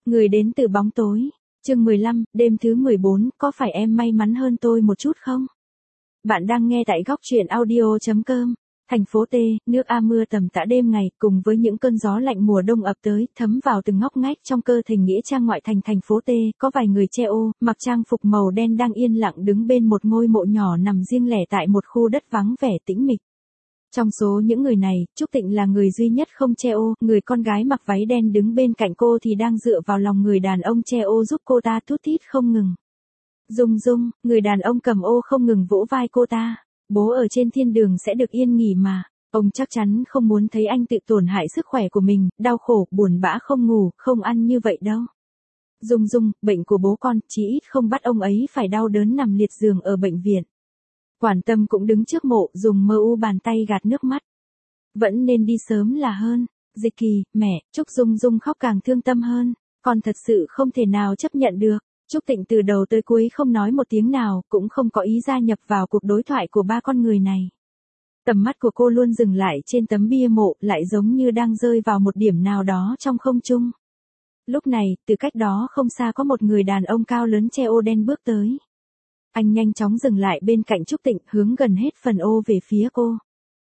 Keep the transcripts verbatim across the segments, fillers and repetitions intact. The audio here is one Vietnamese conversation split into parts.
Người đến từ bóng tối. Chương mười lăm, đêm thứ mười bốn, có phải em may mắn hơn tôi một chút không? Bạn đang nghe tại góc truyện audio chấm com. Thành phố T, nước A mưa tầm tã đêm ngày, cùng với những cơn gió lạnh mùa đông ập tới, thấm vào từng ngóc ngách trong cơ thể nghĩa trang ngoại thành thành phố T, có vài người che ô, mặc trang phục màu đen đang yên lặng đứng bên một ngôi mộ nhỏ nằm riêng lẻ tại một khu đất vắng vẻ tĩnh mịch. Trong số những người này, Trúc Tịnh là người duy nhất không che ô, người con gái mặc váy đen đứng bên cạnh cô thì đang dựa vào lòng người đàn ông che ô giúp cô ta thút thít không ngừng. Dung Dung, người đàn ông cầm ô không ngừng vỗ vai cô ta. Bố ở trên thiên đường sẽ được yên nghỉ mà. Ông chắc chắn không muốn thấy anh tự tổn hại sức khỏe của mình, đau khổ, buồn bã không ngủ, không ăn như vậy đâu. Dung Dung, bệnh của bố con, chí ít không bắt ông ấy phải đau đớn nằm liệt giường ở bệnh viện. Quản Tâm cũng đứng trước mộ, dùng mơ u bàn tay gạt nước mắt. Vẫn nên đi sớm là hơn. Dịch Kỳ, mẹ, Trúc Dung Dung khóc càng thương tâm hơn. Con thật sự không thể nào chấp nhận được. Trúc Tịnh từ đầu tới cuối không nói một tiếng nào, cũng không có ý gia nhập vào cuộc đối thoại của ba con người này. Tầm mắt của cô luôn dừng lại trên tấm bia mộ, lại giống như đang rơi vào một điểm nào đó trong không trung. Lúc này, từ cách đó không xa có một người đàn ông cao lớn che ô đen bước tới. Anh nhanh chóng dừng lại bên cạnh Trúc Tịnh, hướng gần hết phần ô về phía cô.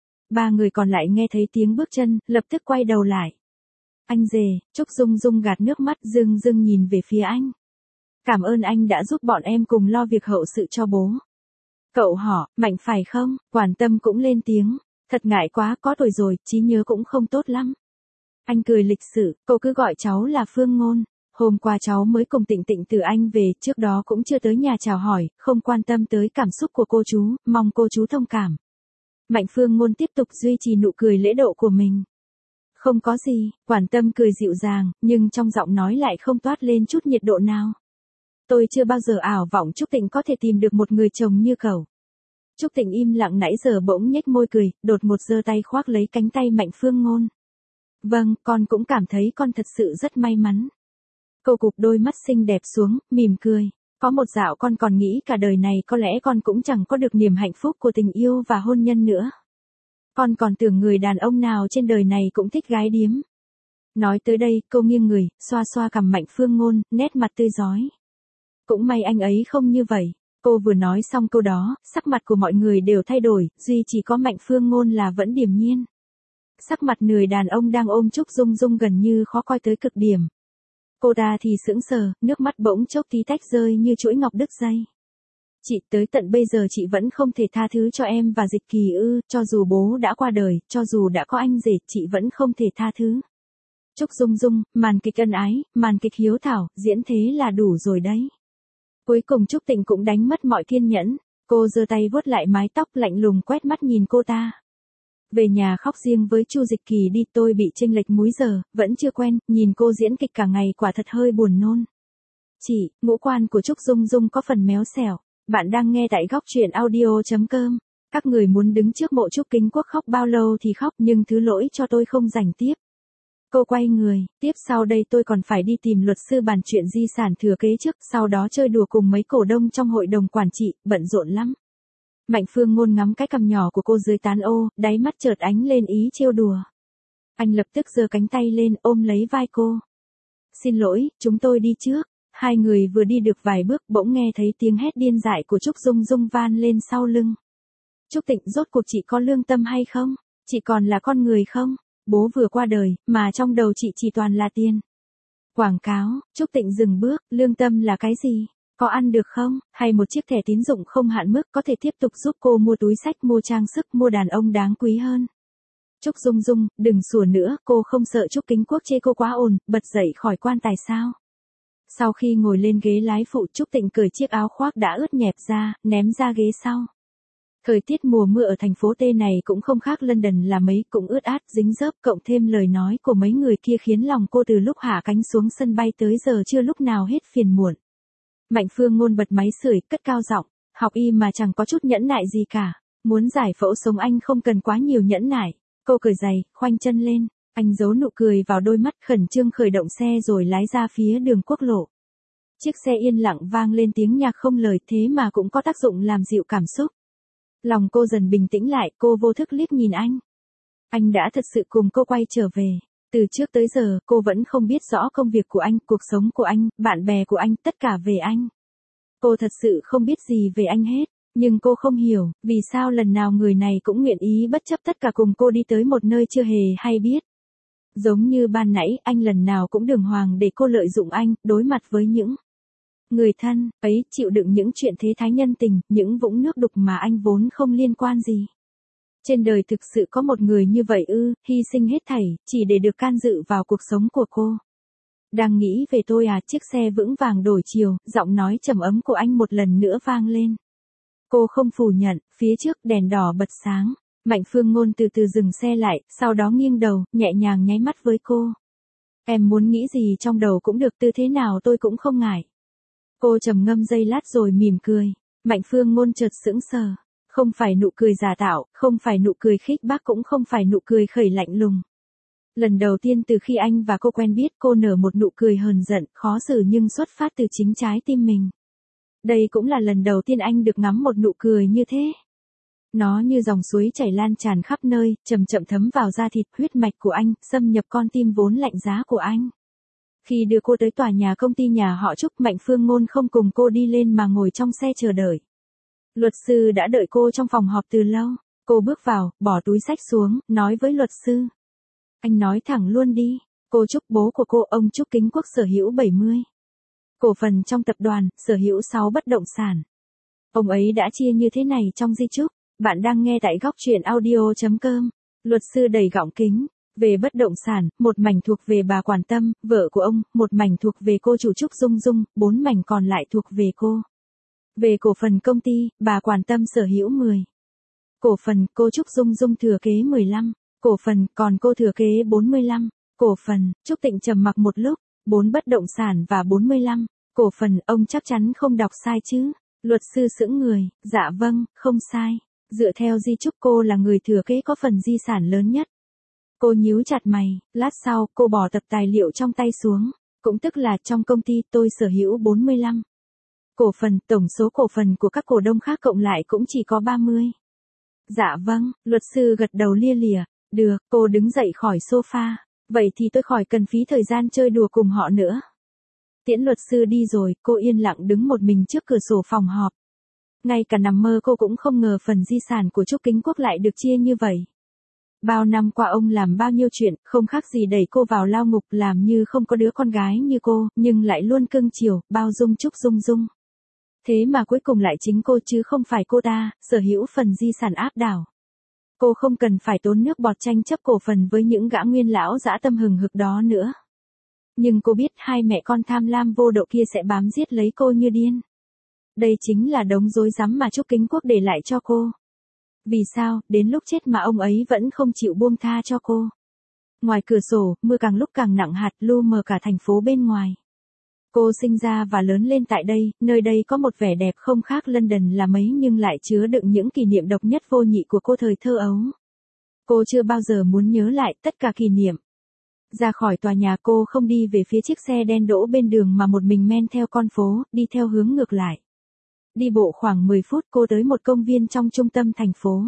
Ba người còn lại nghe thấy tiếng bước chân, lập tức quay đầu lại. Anh Dề, Trúc Dung Dung gạt nước mắt rưng rưng nhìn về phía anh. Cảm ơn anh đã giúp bọn em cùng lo việc hậu sự cho bố. Cậu họ, mạnh phải không? Quản Tâm cũng lên tiếng. Thật ngại quá, có tuổi rồi, trí nhớ cũng không tốt lắm. Anh cười lịch sự, cô cứ gọi cháu là Phương Ngôn. Hôm qua cháu mới cùng Tịnh Tịnh từ Anh về, trước đó cũng chưa tới nhà chào hỏi, không quan tâm tới cảm xúc của cô chú, mong cô chú thông cảm. Mạnh Phương Ngôn tiếp tục duy trì nụ cười lễ độ của mình. Không có gì, Quản Tâm cười dịu dàng, nhưng trong giọng nói lại không toát lên chút nhiệt độ nào. Tôi chưa bao giờ ảo vọng Trúc Tịnh có thể tìm được một người chồng như cậu. Trúc Tịnh im lặng nãy giờ bỗng nhếch môi cười, đột một giơ tay khoác lấy cánh tay Mạnh Phương Ngôn. Vâng, con cũng cảm thấy con thật sự rất may mắn. Cô cụp đôi mắt xinh đẹp xuống, mỉm cười. Có một dạo con còn nghĩ cả đời này có lẽ con cũng chẳng có được niềm hạnh phúc của tình yêu và hôn nhân nữa. Con còn tưởng người đàn ông nào trên đời này cũng thích gái điếm. Nói tới đây, cô nghiêng người, xoa xoa cằm Mạnh Phương Ngôn, nét mặt tươi rói. Cũng may anh ấy không như vậy. Cô vừa nói xong câu đó, sắc mặt của mọi người đều thay đổi, duy chỉ có Mạnh Phương Ngôn là vẫn điềm nhiên. Sắc mặt người đàn ông đang ôm Trúc Dung Dung gần như khó coi tới cực điểm. Cô ta thì sững sờ, nước mắt bỗng chốc tí tách rơi như chuỗi ngọc đứt dây. Chị, tới tận bây giờ chị vẫn không thể tha thứ cho em và Dịch Kỳ ư, cho dù bố đã qua đời, cho dù đã có anh rể, chị vẫn không thể tha thứ. Trúc Dung Dung, màn kịch ân ái, màn kịch hiếu thảo, diễn thế là đủ rồi đấy. Cuối cùng Trúc Tịnh cũng đánh mất mọi kiên nhẫn, cô giơ tay vuốt lại mái tóc lạnh lùng quét mắt nhìn cô ta. Về nhà khóc riêng với Chu Dịch Kỳ đi, tôi bị chênh lệch múi giờ, vẫn chưa quen, nhìn cô diễn kịch cả ngày quả thật hơi buồn nôn. Chị, ngũ quan của Trúc Dung Dung có phần méo xẻo. Bạn đang nghe tại góc truyện audio chấm com. Các người muốn đứng trước mộ Trúc Kính Quốc khóc bao lâu thì khóc, nhưng thứ lỗi cho tôi không rảnh tiếp. Cô quay người, tiếp sau đây tôi còn phải đi tìm luật sư bàn chuyện di sản thừa kế trước, sau đó chơi đùa cùng mấy cổ đông trong hội đồng quản trị, bận rộn lắm. Mạnh Phương Ngôn ngắm cái cằm nhỏ của cô dưới tán ô, đáy mắt chợt ánh lên ý trêu đùa. Anh lập tức giơ cánh tay lên, ôm lấy vai cô. Xin lỗi, chúng tôi đi trước. Hai người vừa đi được vài bước, bỗng nghe thấy tiếng hét điên dại của Trúc Dung Dung van lên sau lưng. Trúc Tịnh, rốt cuộc chị có lương tâm hay không? Chị còn là con người không? Bố vừa qua đời, mà trong đầu chị chỉ toàn là tiền. Quảng cáo. Trúc Tịnh dừng bước, lương tâm là cái gì? Có ăn được không? Hay một chiếc thẻ tín dụng không hạn mức có thể tiếp tục giúp cô mua túi xách, mua trang sức, mua đàn ông đáng quý hơn? Trúc Dung Dung, đừng sủa nữa, cô không sợ Trúc Kính Quốc chê cô quá ồn, bật dậy khỏi quan tài sao? Sau khi ngồi lên ghế lái phụ, Trúc Tịnh cởi chiếc áo khoác đã ướt nhẹp ra, ném ra ghế sau. Thời tiết mùa mưa ở thành phố T này cũng không khác London là mấy, cũng ướt át, dính dớp, cộng thêm lời nói của mấy người kia khiến lòng cô từ lúc hạ cánh xuống sân bay tới giờ chưa lúc nào hết phiền muộn. Mạnh Phương Ngôn bật máy sưởi, cất cao giọng, học y mà chẳng có chút nhẫn nại gì cả, muốn giải phẫu sống anh không cần quá nhiều nhẫn nại. Cô cởi giày, khoanh chân lên. Anh giấu nụ cười vào đôi mắt, khẩn trương khởi động xe rồi lái ra phía đường quốc lộ. Chiếc xe yên lặng vang lên tiếng nhạc không lời, thế mà cũng có tác dụng làm dịu cảm xúc. Lòng cô dần bình tĩnh lại, cô vô thức liếc nhìn anh. Anh đã thật sự cùng cô quay trở về. Từ trước tới giờ, cô vẫn không biết rõ công việc của anh, cuộc sống của anh, bạn bè của anh, tất cả về anh. Cô thật sự không biết gì về anh hết, nhưng cô không hiểu, vì sao lần nào người này cũng nguyện ý bất chấp tất cả cùng cô đi tới một nơi chưa hề hay biết. Giống như ban nãy, anh lần nào cũng đường hoàng để cô lợi dụng anh, đối mặt với những người thân, ấy, chịu đựng những chuyện thế thái nhân tình, những vũng nước đục mà anh vốn không liên quan gì. Trên đời thực sự có một người như vậy ư, hy sinh hết thảy, chỉ để được can dự vào cuộc sống của cô. Đang nghĩ về tôi à, chiếc xe vững vàng đổi chiều, giọng nói trầm ấm của anh một lần nữa vang lên. Cô không phủ nhận, phía trước đèn đỏ bật sáng, Mạnh Phương Ngôn từ từ dừng xe lại, sau đó nghiêng đầu, nhẹ nhàng nháy mắt với cô. Em muốn nghĩ gì trong đầu cũng được, tư thế nào tôi cũng không ngại. Cô trầm ngâm giây lát rồi mỉm cười. Mạnh Phương Ngôn chợt sững sờ. Không phải nụ cười giả tạo, không phải nụ cười khích bác, cũng không phải nụ cười khẩy lạnh lùng. Lần đầu tiên từ khi anh và cô quen biết, cô nở một nụ cười hờn giận, khó xử nhưng xuất phát từ chính trái tim mình. Đây cũng là lần đầu tiên anh được ngắm một nụ cười như thế. Nó như dòng suối chảy lan tràn khắp nơi, chậm chậm thấm vào da thịt, huyết mạch của anh, xâm nhập con tim vốn lạnh giá của anh. Khi đưa cô tới tòa nhà công ty nhà họ Trúc, Mạnh Phương Ngôn không cùng cô đi lên mà ngồi trong xe chờ đợi. Luật sư đã đợi cô trong phòng họp từ lâu. Cô bước vào, bỏ túi xách xuống, nói với luật sư. Anh nói thẳng luôn đi. Cô Trúc, bố của cô, ông Trúc Kính Quốc sở hữu bảy mươi cổ phần trong tập đoàn, sở hữu sáu bất động sản. Ông ấy đã chia như thế này trong di chúc. Bạn đang nghe tại góc truyện audio chấm com. Luật sư đầy gọng kính. Về bất động sản, một mảnh thuộc về bà Quản Tâm, vợ của ông, một mảnh thuộc về cô chủ Trúc Dung Dung, bốn mảnh còn lại thuộc về cô. Về cổ phần công ty, bà Quản Tâm sở hữu mười cổ phần, cô Trúc Dung Dung thừa kế mười lăm cổ phần, còn cô thừa kế bốn mươi lăm cổ phần. Trúc Tịnh trầm mặc một lúc. Bốn bất động sản và bốn mươi lăm cổ phần, ông chắc chắn không đọc sai chứ? Luật sư sững người. Dạ vâng, không sai. Dựa theo di chúc cô là người thừa kế có phần di sản lớn nhất. Cô nhíu chặt mày, lát sau, cô bỏ tập tài liệu trong tay xuống. Cũng tức là trong công ty tôi sở hữu bốn mươi lăm cổ phần, tổng số cổ phần của các cổ đông khác cộng lại cũng chỉ có ba mươi. Dạ vâng, luật sư gật đầu lia lịa. Được, cô đứng dậy khỏi sofa. Vậy thì tôi khỏi cần phí thời gian chơi đùa cùng họ nữa. Tiễn luật sư đi rồi, cô yên lặng đứng một mình trước cửa sổ phòng họp. Ngay cả nằm mơ cô cũng không ngờ phần di sản của Trúc Kính Quốc lại được chia như vậy. Bao năm qua ông làm bao nhiêu chuyện, không khác gì đẩy cô vào lao ngục, làm như không có đứa con gái như cô, nhưng lại luôn cưng chiều, bao dung Trúc Dung Dung. Thế mà cuối cùng lại chính cô chứ không phải cô ta, sở hữu phần di sản áp đảo. Cô không cần phải tốn nước bọt tranh chấp cổ phần với những gã nguyên lão dã tâm hừng hực đó nữa. Nhưng cô biết hai mẹ con tham lam vô độ kia sẽ bám giết lấy cô như điên. Đây chính là đống rối rắm mà Trúc Kính Quốc để lại cho cô. Vì sao, đến lúc chết mà ông ấy vẫn không chịu buông tha cho cô. Ngoài cửa sổ, mưa càng lúc càng nặng hạt, lu mờ cả thành phố bên ngoài. Cô sinh ra và lớn lên tại đây, nơi đây có một vẻ đẹp không khác London là mấy nhưng lại chứa đựng những kỷ niệm độc nhất vô nhị của cô thời thơ ấu. Cô chưa bao giờ muốn nhớ lại tất cả kỷ niệm. Ra khỏi tòa nhà, cô không đi về phía chiếc xe đen đỗ bên đường mà một mình men theo con phố, đi theo hướng ngược lại. Đi bộ khoảng mười phút cô tới một công viên trong trung tâm thành phố.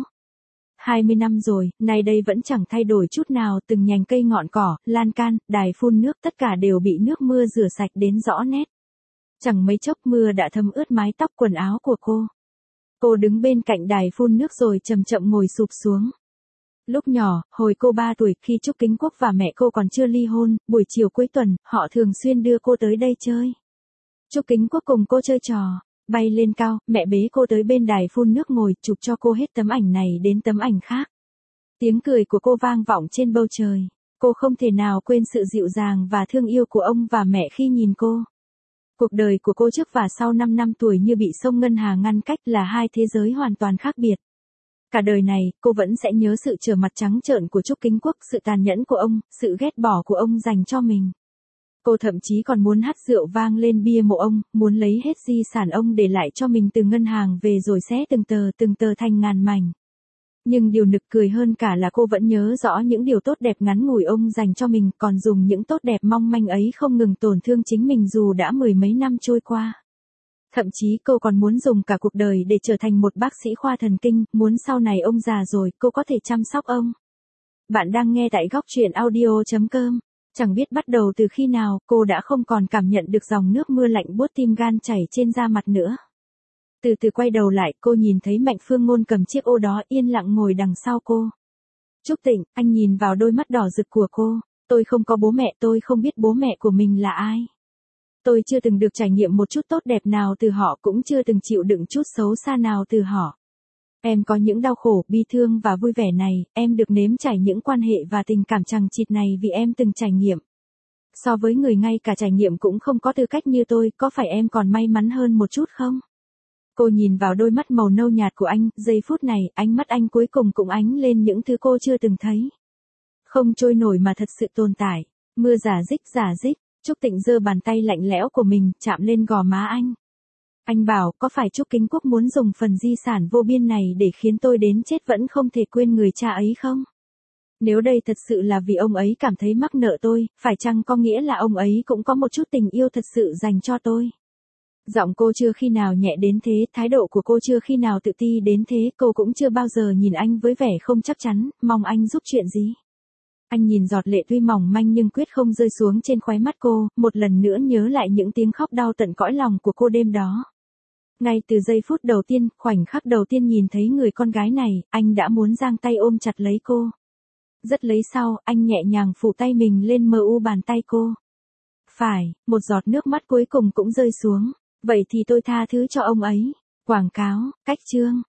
hai mươi năm rồi, nay đây vẫn chẳng thay đổi chút nào, từng nhành cây ngọn cỏ, lan can, đài phun nước tất cả đều bị nước mưa rửa sạch đến rõ nét. Chẳng mấy chốc mưa đã thấm ướt mái tóc quần áo của cô. Cô đứng bên cạnh đài phun nước rồi chậm chậm ngồi sụp xuống. Lúc nhỏ, hồi cô ba tuổi, khi Trúc Kính Quốc và mẹ cô còn chưa ly hôn, buổi chiều cuối tuần, họ thường xuyên đưa cô tới đây chơi. Trúc Kính Quốc cùng cô chơi trò. Bay lên cao, mẹ bế cô tới bên đài phun nước ngồi, chụp cho cô hết tấm ảnh này đến tấm ảnh khác. Tiếng cười của cô vang vọng trên bầu trời. Cô không thể nào quên sự dịu dàng và thương yêu của ông và mẹ khi nhìn cô. Cuộc đời của cô trước và sau năm năm tuổi như bị sông Ngân Hà ngăn cách, là hai thế giới hoàn toàn khác biệt. Cả đời này, cô vẫn sẽ nhớ sự trở mặt trắng trợn của Trúc Kính Quốc, sự tàn nhẫn của ông, sự ghét bỏ của ông dành cho mình. Cô thậm chí còn muốn hắt rượu vang lên bia mộ ông, muốn lấy hết di sản ông để lại cho mình từ ngân hàng về rồi xé từng tờ từng tờ thành ngàn mảnh. Nhưng điều nực cười hơn cả là cô vẫn nhớ rõ những điều tốt đẹp ngắn ngủi ông dành cho mình, còn dùng những tốt đẹp mong manh ấy không ngừng tổn thương chính mình dù đã mười mấy năm trôi qua. Thậm chí cô còn muốn dùng cả cuộc đời để trở thành một bác sĩ khoa thần kinh, muốn sau này ông già rồi cô có thể chăm sóc ông. Bạn đang nghe tại góc truyện audio.com. Chẳng biết bắt đầu từ khi nào, cô đã không còn cảm nhận được dòng nước mưa lạnh buốt tim gan chảy trên da mặt nữa. Từ từ quay đầu lại, cô nhìn thấy Mạnh Phương Ngôn cầm chiếc ô đó yên lặng ngồi đằng sau cô. Trúc Tịnh, anh nhìn vào đôi mắt đỏ rực của cô. Tôi không có bố mẹ, tôi không biết bố mẹ của mình là ai. Tôi chưa từng được trải nghiệm một chút tốt đẹp nào từ họ, cũng chưa từng chịu đựng chút xấu xa nào từ họ. Em có những đau khổ, bi thương và vui vẻ này, em được nếm trải những quan hệ và tình cảm chằng chịt này vì em từng trải nghiệm. So với người ngay cả trải nghiệm cũng không có tư cách như tôi, có phải em còn may mắn hơn một chút không? Cô nhìn vào đôi mắt màu nâu nhạt của anh, giây phút này, ánh mắt anh cuối cùng cũng ánh lên những thứ cô chưa từng thấy. Không trôi nổi mà thật sự tồn tại. Mưa rả rích rả rích, Trúc Tịnh giơ bàn tay lạnh lẽo của mình, chạm lên gò má anh. Anh bảo, có phải Trúc Kính Quốc muốn dùng phần di sản vô biên này để khiến tôi đến chết vẫn không thể quên người cha ấy không? Nếu đây thật sự là vì ông ấy cảm thấy mắc nợ tôi, phải chăng có nghĩa là ông ấy cũng có một chút tình yêu thật sự dành cho tôi? Giọng cô chưa khi nào nhẹ đến thế, thái độ của cô chưa khi nào tự ti đến thế, cô cũng chưa bao giờ nhìn anh với vẻ không chắc chắn, mong anh giúp chuyện gì. Anh nhìn giọt lệ tuy mỏng manh nhưng quyết không rơi xuống trên khóe mắt cô, một lần nữa nhớ lại những tiếng khóc đau tận cõi lòng của cô đêm đó. Ngay từ giây phút đầu tiên, khoảnh khắc đầu tiên nhìn thấy người con gái này, anh đã muốn giang tay ôm chặt lấy cô. Rất lấy sau, anh nhẹ nhàng phủ tay mình lên mờ u bàn tay cô. Phải, một giọt nước mắt cuối cùng cũng rơi xuống. Vậy thì tôi tha thứ cho ông ấy. Quảng cáo, cách chương.